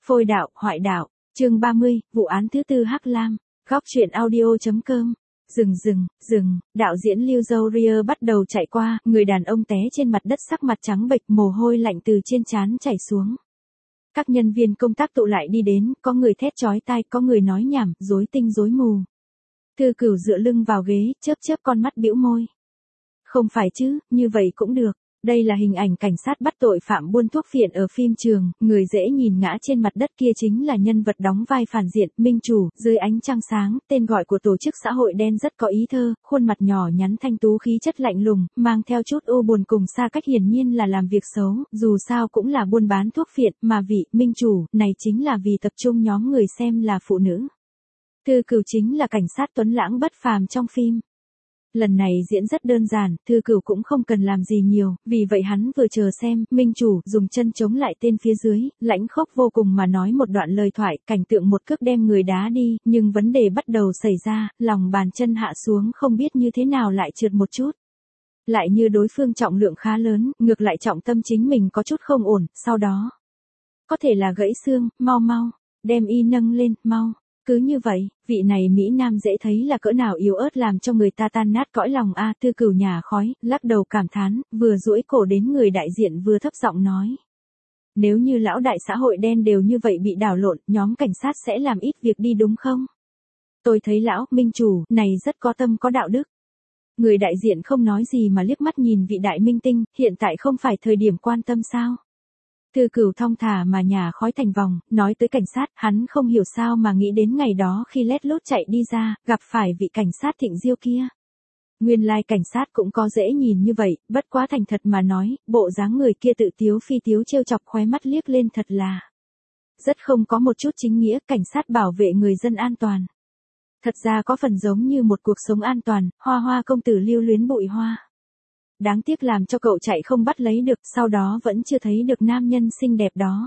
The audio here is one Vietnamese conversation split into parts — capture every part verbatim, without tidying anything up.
Phôi đạo, hoại đạo, chương ba mươi, vụ án thứ tư Hắc Lam, góc truyện audio.com. Dừng dừng, dừng, đạo diễn Liu Zhou bắt đầu chạy qua, người đàn ông té trên mặt đất sắc mặt trắng bệch, mồ hôi lạnh từ trên trán chảy xuống. Các nhân viên công tác tụ lại đi đến, có người thét chói tai, có người nói nhảm, rối tinh rối mù. Thư Cửu dựa lưng vào ghế, chớp chớp con mắt bĩu môi. Không phải chứ, như vậy cũng được. Đây là hình ảnh cảnh sát bắt tội phạm buôn thuốc phiện ở phim trường, người dễ nhìn ngã trên mặt đất kia chính là nhân vật đóng vai phản diện, Minh Chủ, dưới ánh trăng sáng, tên gọi của tổ chức xã hội đen rất có ý thơ, khuôn mặt nhỏ nhắn thanh tú khí chất lạnh lùng, mang theo chút u buồn cùng xa cách, hiển nhiên là làm việc xấu, dù sao cũng là buôn bán thuốc phiện, mà vị Minh Chủ này chính là vì tập trung nhóm người xem là phụ nữ. Thư Cửu chính là cảnh sát tuấn lãng bất phàm trong phim. Lần này diễn rất đơn giản, Thư Cửu cũng không cần làm gì nhiều, vì vậy hắn vừa chờ xem, Minh Chủ dùng chân chống lại tên phía dưới, lãnh khốc vô cùng mà nói một đoạn lời thoại, cảnh tượng một cước đem người đá đi, nhưng vấn đề bắt đầu xảy ra, lòng bàn chân hạ xuống không biết như thế nào lại trượt một chút. Lại như đối phương trọng lượng khá lớn, ngược lại trọng tâm chính mình có chút không ổn, sau đó. Có thể là gãy xương, mau mau, đem y nâng lên, mau. Cứ như vậy, vị này Mỹ Nam dễ thấy là cỡ nào yếu ớt làm cho người ta tan nát cõi lòng a. Thư Cửu nhà khói, lắc đầu cảm thán, vừa duỗi cổ đến người đại diện vừa thấp giọng nói. Nếu như lão đại xã hội đen đều như vậy bị đảo lộn, nhóm cảnh sát sẽ làm ít việc đi đúng không? Tôi thấy lão, Minh Chủ, này rất có tâm có đạo đức. Người đại diện không nói gì mà liếc mắt nhìn vị đại minh tinh, hiện tại không phải thời điểm quan tâm sao? Thư Cửu thong thả mà nhả khói thành vòng, nói tới cảnh sát, hắn không hiểu sao mà nghĩ đến ngày đó khi lét lốt chạy đi ra, gặp phải vị cảnh sát Thịnh Diêu kia. Nguyên lai cảnh sát cũng có dễ nhìn như vậy, bất quá thành thật mà nói, bộ dáng người kia tự tiếu phi tiếu trêu chọc khóe mắt liếc lên thật là. Rất không có một chút chính nghĩa, cảnh sát bảo vệ người dân an toàn. Thật ra có phần giống như một cuộc sống an toàn, hoa hoa công tử lưu luyến bụi hoa. Đáng tiếc làm cho cậu chạy không bắt lấy được, sau đó vẫn chưa thấy được nam nhân xinh đẹp đó.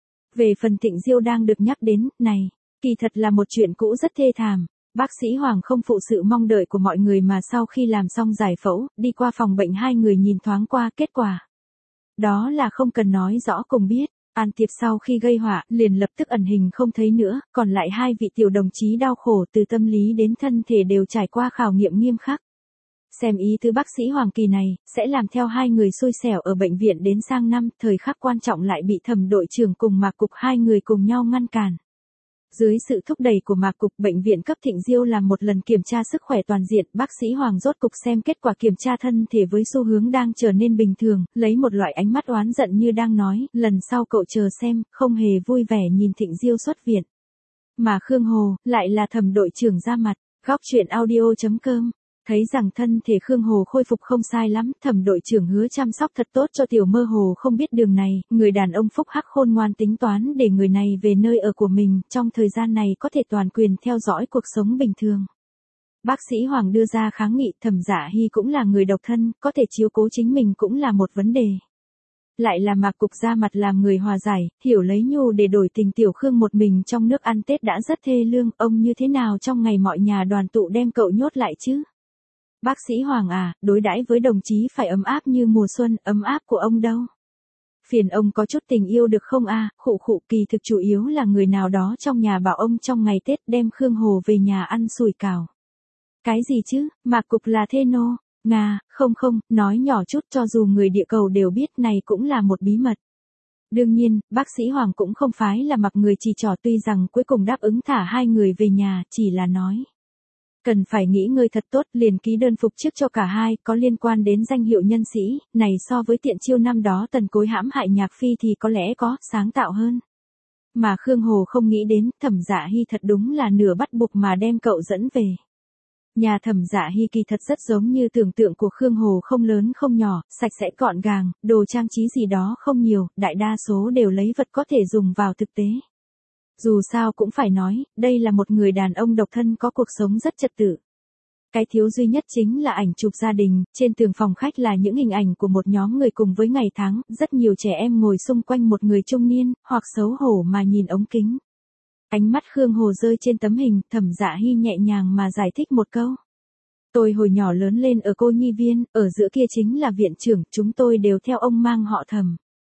Về phần Thịnh Diêu đang được nhắc đến, này, kỳ thật là một chuyện cũ rất thê thảm. Bác sĩ Hoàng không phụ sự mong đợi của mọi người mà sau khi làm xong giải phẫu, đi qua phòng bệnh hai người nhìn thoáng qua kết quả. Đó là không cần nói rõ cùng biết. An Tiệp sau khi gây họa, liền lập tức ẩn hình không thấy nữa, còn lại hai vị tiểu đồng chí đau khổ từ tâm lý đến thân thể đều trải qua khảo nghiệm nghiêm khắc. Xem ý tứ bác sĩ Hoàng kỳ này, sẽ làm theo hai người xui xẻo ở bệnh viện đến sang năm, thời khắc quan trọng lại bị Thẩm đội trưởng cùng Mạc Cục hai người cùng nhau ngăn cản. Dưới sự thúc đẩy của Mạc Cục, bệnh viện cấp Thịnh Diêu làm một lần kiểm tra sức khỏe toàn diện, bác sĩ Hoàng rốt cục xem kết quả kiểm tra thân thể với xu hướng đang trở nên bình thường, lấy một loại ánh mắt oán giận như đang nói, lần sau cậu chờ xem, không hề vui vẻ nhìn Thịnh Diêu xuất viện. Mà Khương Hồ, lại là Thẩm đội trưởng ra mặt, góc truyện audio.com. Thấy rằng thân thể Khương Hồ khôi phục không sai lắm, Thẩm đội trưởng hứa chăm sóc thật tốt cho tiểu mơ hồ không biết đường này, người đàn ông phúc hắc khôn ngoan tính toán để người này về nơi ở của mình, trong thời gian này có thể toàn quyền theo dõi cuộc sống bình thường. Bác sĩ Hoàng đưa ra kháng nghị, Thẩm Dạ Hy cũng là người độc thân, có thể chiếu cố chính mình cũng là một vấn đề. Lại là Mạc Cục ra mặt làm người hòa giải, hiểu lấy nhu để đổi tình tiểu Khương một mình trong nước ăn Tết đã rất thê lương, ông như thế nào trong ngày mọi nhà đoàn tụ đem cậu nhốt lại chứ? Bác sĩ Hoàng à, đối đãi với đồng chí phải ấm áp như mùa xuân, ấm áp của ông đâu? Phiền ông có chút tình yêu được không a? À? Khụ khụ, kỳ thực chủ yếu là người nào đó trong nhà bảo ông trong ngày Tết đem Khương Hồ về nhà ăn sủi cảo. Cái gì chứ, Mạc Cục là thê nô, Nga, không không, nói nhỏ chút cho dù người địa cầu đều biết này cũng là một bí mật. Đương nhiên, bác sĩ Hoàng cũng không phái là mặc người chỉ trỏ, tuy rằng cuối cùng đáp ứng thả hai người về nhà, chỉ là nói. Cần phải nghĩ ngơi thật tốt, liền ký đơn phục trước cho cả hai, có liên quan đến danh hiệu nhân sĩ, này so với Tiện Chiêu năm đó Tần Cối hãm hại Nhạc Phi thì có lẽ có, sáng tạo hơn. Mà Khương Hồ không nghĩ đến, Thẩm Dạ Hy thật đúng là nửa bắt buộc mà đem cậu dẫn về. Nhà Thẩm Dạ Hy kỳ thật rất giống như tưởng tượng của Khương Hồ, không lớn không nhỏ, sạch sẽ gọn gàng, đồ trang trí gì đó không nhiều, đại đa số đều lấy vật có thể dùng vào thực tế. Dù sao cũng phải nói, đây là một người đàn ông độc thân có cuộc sống rất trật tự. Cái thiếu duy nhất chính là ảnh chụp gia đình, trên tường phòng khách là những hình ảnh của một nhóm người cùng với ngày tháng, rất nhiều trẻ em ngồi xung quanh một người trung niên, hoặc xấu hổ mà nhìn ống kính. Ánh mắt Khương Hồ rơi trên tấm hình, Thẩm Dạ Hy nhẹ nhàng mà giải thích một câu. Tôi hồi nhỏ lớn lên ở cô nhi viên, ở giữa kia chính là viện trưởng, chúng tôi đều theo ông mang họ Thẩm.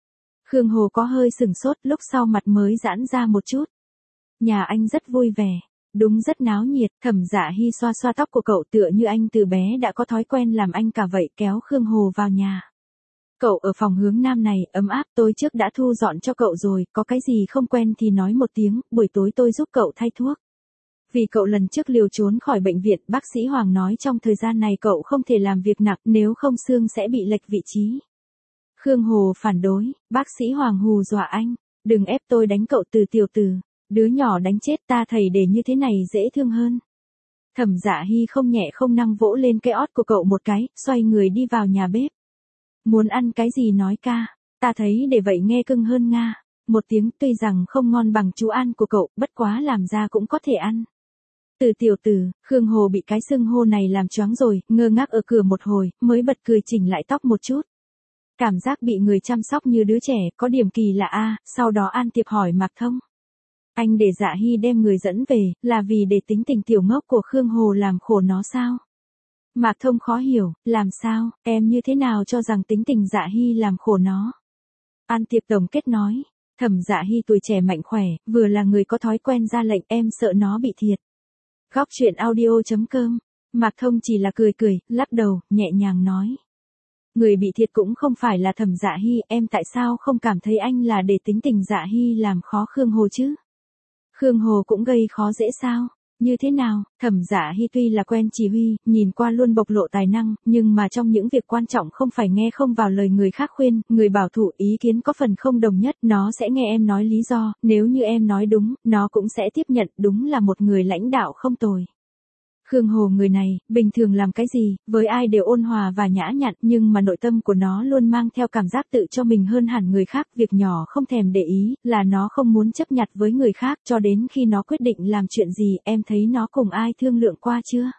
Khương Hồ có hơi sừng sốt, lúc sau mặt mới giãn ra một chút. Nhà anh rất vui vẻ. Đúng rất náo nhiệt. Thẩm Dạ Hy xoa xoa tóc của cậu, tựa như anh từ bé đã có thói quen làm anh cả vậy, kéo Khương Hồ vào nhà. Cậu ở phòng hướng nam này, ấm áp, tối trước đã thu dọn cho cậu rồi, có cái gì không quen thì nói một tiếng, buổi tối tôi giúp cậu thay thuốc. Vì cậu lần trước liều trốn khỏi bệnh viện, bác sĩ Hoàng nói trong thời gian này cậu không thể làm việc nặng, nếu không xương sẽ bị lệch vị trí. Khương Hồ phản đối, bác sĩ Hoàng hù dọa anh, đừng ép tôi đánh cậu từ tiểu tử, đứa nhỏ đánh chết ta thầy để như thế này dễ thương hơn. Thẩm Dạ Hy không nhẹ không năng vỗ lên cái ót của cậu một cái, xoay người đi vào nhà bếp. Muốn ăn cái gì nói ca, ta thấy để vậy nghe cưng hơn nga. Một tiếng tuy rằng không ngon bằng chú ăn của cậu, bất quá làm ra cũng có thể ăn. Từ tiểu tử, Khương Hồ bị cái xưng hô này làm choáng rồi, ngơ ngác ở cửa một hồi, mới bật cười chỉnh lại tóc một chút. Cảm giác bị người chăm sóc như đứa trẻ, có điểm kỳ lạ a. Sau đó An Tiệp hỏi Mạc Thông. Anh để Dạ Hy đem người dẫn về, là vì để tính tình tiểu ngốc của Khương Hồ làm khổ nó sao? Mạc Thông khó hiểu, làm sao, em như thế nào cho rằng tính tình Dạ Hy làm khổ nó? An Tiệp tổng kết nói, Thẩm Dạ Hy tuổi trẻ mạnh khỏe, vừa là người có thói quen ra lệnh, em sợ nó bị thiệt. Góc truyện audio chấm com. Mạc Thông chỉ là cười cười, lắc đầu, nhẹ nhàng nói. Người bị thiệt cũng không phải là Thẩm Dạ Hy, em tại sao không cảm thấy anh là để tính tình Dạ Hy làm khó Khương Hồ chứ? Khương Hồ cũng gây khó dễ sao? Như thế nào? Thẩm Dạ Hy tuy là quen chỉ huy, nhìn qua luôn bộc lộ tài năng, nhưng mà trong những việc quan trọng không phải nghe không vào lời người khác khuyên, người bảo thủ ý kiến có phần không đồng nhất, nó sẽ nghe em nói lý do, nếu như em nói đúng, nó cũng sẽ tiếp nhận, đúng là một người lãnh đạo không tồi. Khương Hồ người này, bình thường làm cái gì, với ai đều ôn hòa và nhã nhặn, nhưng mà nội tâm của nó luôn mang theo cảm giác tự cho mình hơn hẳn người khác, việc nhỏ không thèm để ý, là nó không muốn chấp nhặt với người khác, cho đến khi nó quyết định làm chuyện gì, em thấy nó cùng ai thương lượng qua chưa?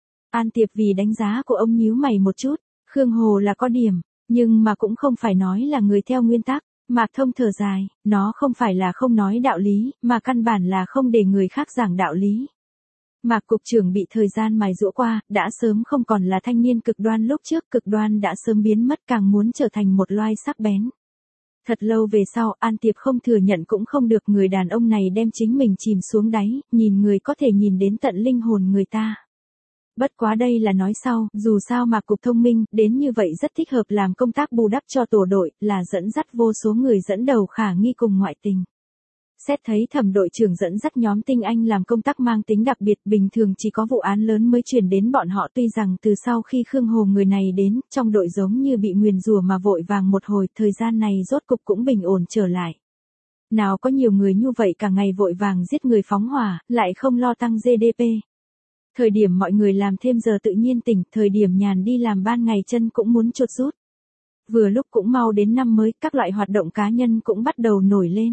An Tiệp vì đánh giá của ông nhíu mày một chút, Khương Hồ là có điểm, nhưng mà cũng không phải nói là người theo nguyên tắc. Mạc Thông thở dài, nó không phải là không nói đạo lý, mà căn bản là không để người khác giảng đạo lý. Mạc cục trưởng bị thời gian mài giũa qua, đã sớm không còn là thanh niên cực đoan lúc trước, cực đoan đã sớm biến mất, càng muốn trở thành một loài sắc bén. Thật lâu về sau, An Tiệp không thừa nhận cũng không được, người đàn ông này đem chính mình chìm xuống đáy, nhìn người có thể nhìn đến tận linh hồn người ta. Bất quá đây là nói sau, dù sao Mạc cục thông minh, đến như vậy rất thích hợp làm công tác bù đắp cho tổ đội, là dẫn dắt vô số người dẫn đầu khả nghi cùng ngoại tình. Xét thấy Thẩm đội trưởng dẫn dắt nhóm tinh anh làm công tác mang tính đặc biệt, bình thường chỉ có vụ án lớn mới chuyển đến bọn họ, tuy rằng từ sau khi Khương Hồ người này đến, trong đội giống như bị nguyền rủa mà vội vàng một hồi, thời gian này rốt cục cũng bình ổn trở lại. Nào có nhiều người như vậy cả ngày vội vàng giết người phóng hỏa, lại không lo tăng giê đê pê. Thời điểm mọi người làm thêm giờ tự nhiên tỉnh, thời điểm nhàn đi làm ban ngày chân cũng muốn chuột rút. Vừa lúc cũng mau đến năm mới, các loại hoạt động cá nhân cũng bắt đầu nổi lên.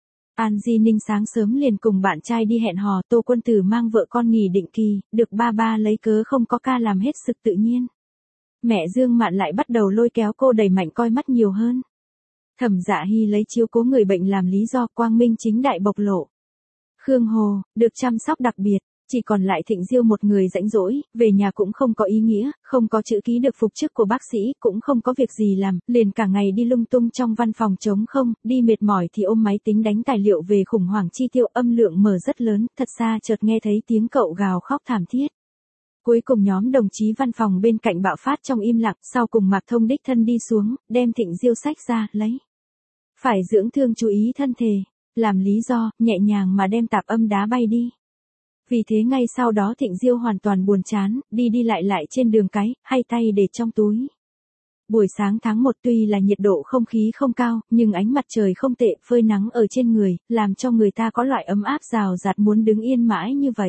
An Di Ninh sáng sớm liền cùng bạn trai đi hẹn hò, Tô Quân Tử mang vợ con nghỉ định kỳ, được ba ba lấy cớ không có ca làm hết sức tự nhiên. Mẹ Dương Mạn lại bắt đầu lôi kéo cô đẩy mạnh coi mắt nhiều hơn. Thẩm Dạ Hy lấy chiếu cố người bệnh làm lý do, quang minh chính đại bộc lộ. Khương Hồ, được chăm sóc đặc biệt. Chỉ còn lại Thịnh Diêu một người rãnh rỗi, về nhà cũng không có ý nghĩa, không có chữ ký được phục chức của bác sĩ, cũng không có việc gì làm, liền cả ngày đi lung tung trong văn phòng trống không, đi mệt mỏi thì ôm máy tính đánh tài liệu về khủng hoảng chi tiêu, âm lượng mở rất lớn, thật xa chợt nghe thấy tiếng cậu gào khóc thảm thiết. Cuối cùng nhóm đồng chí văn phòng bên cạnh bạo phát trong im lặng, sau cùng Mạc Thông đích thân đi xuống, đem Thịnh Diêu sách ra, lấy. Phải dưỡng thương chú ý thân thể, làm lý do, nhẹ nhàng mà đem tạp âm đá bay đi. Vì thế ngay sau đó Thịnh Diêu hoàn toàn buồn chán, đi đi lại lại trên đường cái, hay tay để trong túi. Buổi sáng tháng một tuy là nhiệt độ không khí không cao, nhưng ánh mặt trời không tệ, phơi nắng ở trên người, làm cho người ta có loại ấm áp rào rạt muốn đứng yên mãi như vậy.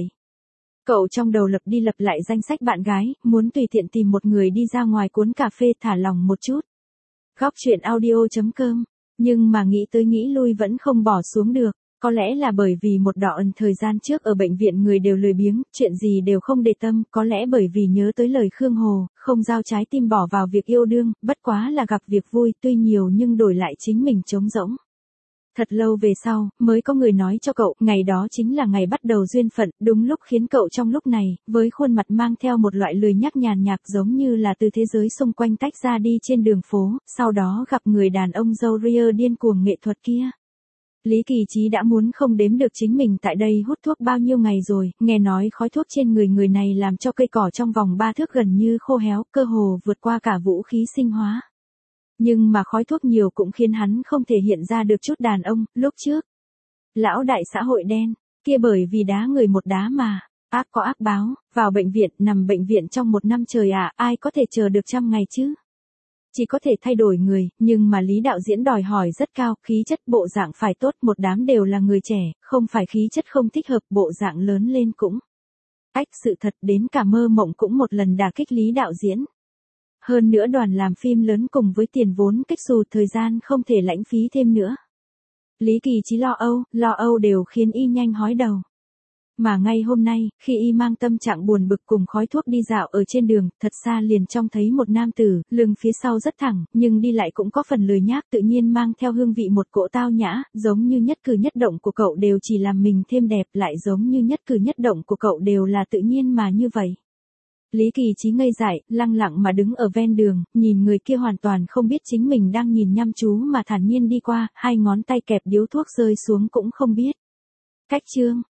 Cậu trong đầu lập đi lập lại danh sách bạn gái, muốn tùy tiện tìm một người đi ra ngoài cuốn cà phê thả lòng một chút. Góc truyện audio chấm com, nhưng mà nghĩ tới nghĩ lui vẫn không bỏ xuống được. Có lẽ là bởi vì một đoạn thời gian trước ở bệnh viện người đều lười biếng, chuyện gì đều không để tâm, có lẽ bởi vì nhớ tới lời Khương Hồ, không giao trái tim bỏ vào việc yêu đương, bất quá là gặp việc vui, tuy nhiều nhưng đổi lại chính mình trống rỗng. Thật lâu về sau, mới có người nói cho cậu, ngày đó chính là ngày bắt đầu duyên phận, đúng lúc khiến cậu trong lúc này, với khuôn mặt mang theo một loại lười nhác nhàn nhạc giống như là từ thế giới xung quanh tách ra đi trên đường phố, sau đó gặp người đàn ông râu ria điên cuồng nghệ thuật kia. Lý Kỳ Chí đã muốn không đếm được chính mình tại đây hút thuốc bao nhiêu ngày rồi, nghe nói khói thuốc trên người người này làm cho cây cỏ trong vòng ba thước gần như khô héo, cơ hồ vượt qua cả vũ khí sinh hóa. Nhưng mà khói thuốc nhiều cũng khiến hắn không thể hiện ra được chút đàn ông, lúc trước. Lão đại xã hội đen, kia bởi vì đá người một đá mà, ác có ác báo, vào bệnh viện, nằm bệnh viện trong một năm trời à, ai có thể chờ được trăm ngày chứ? Chỉ có thể thay đổi người, nhưng mà Lý đạo diễn đòi hỏi rất cao, khí chất bộ dạng phải tốt, một đám đều là người trẻ, không phải khí chất không thích hợp, bộ dạng lớn lên cũng. Ách, sự thật đến cả mơ mộng cũng một lần đả kích Lý đạo diễn. Hơn nữa đoàn làm phim lớn cùng với tiền vốn kích xù, thời gian không thể lãnh phí thêm nữa. Lý Kỳ Chí lo âu, lo âu đều khiến y nhanh hói đầu. Mà ngay hôm nay, khi y mang tâm trạng buồn bực cùng khói thuốc đi dạo ở trên đường, thật xa liền trông thấy một nam tử, lưng phía sau rất thẳng, nhưng đi lại cũng có phần lười nhác, tự nhiên mang theo hương vị một cỗ tao nhã, giống như nhất cử nhất động của cậu đều chỉ làm mình thêm đẹp, lại giống như nhất cử nhất động của cậu đều là tự nhiên mà như vậy. Lý Kỳ Chí ngây dại, lăng lặng mà đứng ở ven đường, nhìn người kia hoàn toàn không biết chính mình đang nhìn nhăm chú mà thản nhiên đi qua, hai ngón tay kẹp điếu thuốc rơi xuống cũng không biết. Cách chương